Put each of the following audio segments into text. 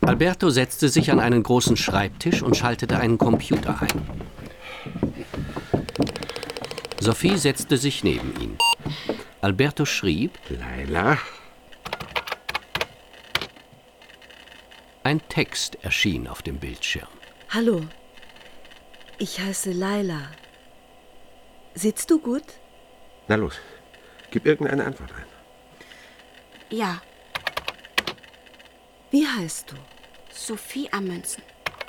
Alberto setzte sich an einen großen Schreibtisch und schaltete einen Computer ein. Sophie setzte sich neben ihn. Alberto schrieb: Laila. Ein Text erschien auf dem Bildschirm. Hallo, ich heiße Laila. Sitzt du gut? Na los, gib irgendeine Antwort ein. Ja, Wie heißt du? Sophie Amundsen.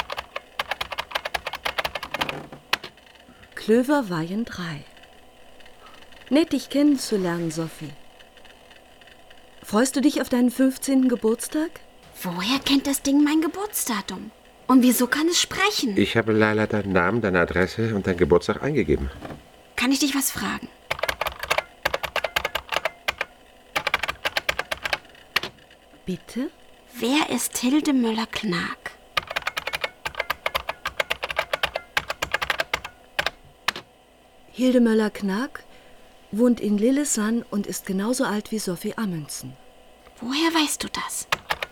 Klöverweihen 3. Nett, dich kennenzulernen, Sophie. Freust du dich auf deinen 15. Geburtstag? Woher kennt das Ding mein Geburtsdatum? Und wieso kann es sprechen? Ich habe Laila deinen Namen, deine Adresse und deinen Geburtstag eingegeben. Kann ich dich was fragen? Bitte? Wer ist Hilde Möller-Knag? Hilde Möller-Knag wohnt in Lillesand und ist genauso alt wie Sophie Amundsen. Woher weißt du das?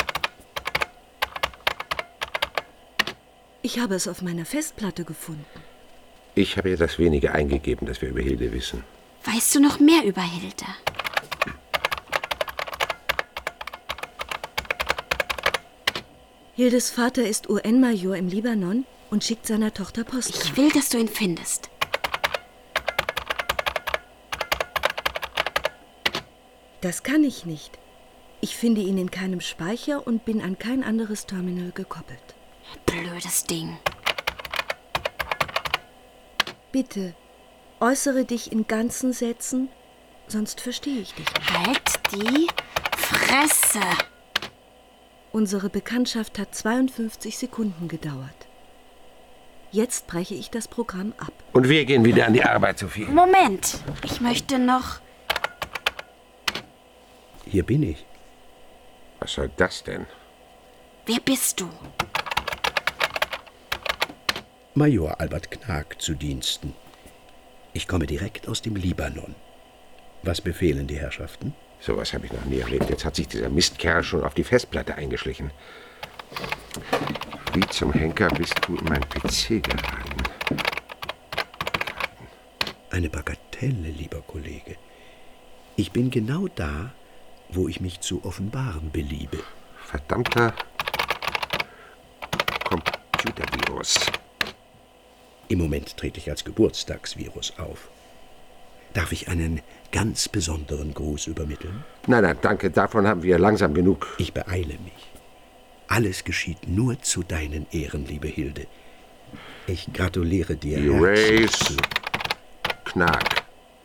Ich habe es auf meiner Festplatte gefunden. Ich habe ihr das wenige eingegeben, das wir über Hilde wissen. Weißt du noch mehr über Hilde? Hildes Vater ist UN-Major im Libanon und schickt seiner Tochter Post. Ich will, dass du ihn findest. Das kann ich nicht. Ich finde ihn in keinem Speicher und bin an kein anderes Terminal gekoppelt. Blödes Ding. Bitte, äußere dich in ganzen Sätzen, sonst verstehe ich dich nicht. Halt die Fresse! Unsere Bekanntschaft hat 52 Sekunden gedauert. Jetzt breche ich das Programm ab. Und wir gehen wieder an die Arbeit, Sophie. Moment, ich möchte noch... Hier bin ich. Was soll das denn? Wer bist du? Major Albert Knag zu Diensten. Ich komme direkt aus dem Libanon. Was befehlen die Herrschaften? Sowas habe ich noch nie erlebt. Jetzt hat sich dieser Mistkerl schon auf die Festplatte eingeschlichen. Wie zum Henker bist du in mein PC geraten? Eine Bagatelle, lieber Kollege. Ich bin genau da, wo ich mich zu offenbaren beliebe. Verdammter Computervirus. Im Moment trete ich als Geburtstagsvirus auf. Darf ich einen ganz besonderen Gruß übermitteln? Nein, nein, danke. Davon haben wir langsam genug. Ich beeile mich. Alles geschieht nur zu deinen Ehren, liebe Hilde. Ich gratuliere dir herzlich Erase. Knag.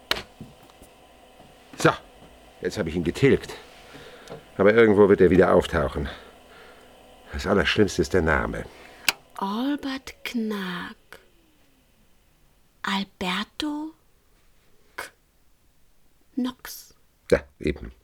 So, jetzt habe ich ihn getilgt. Aber irgendwo wird er wieder auftauchen. Das Allerschlimmste ist der Name. Albert Knag. Alberto Knox. Ja, eben.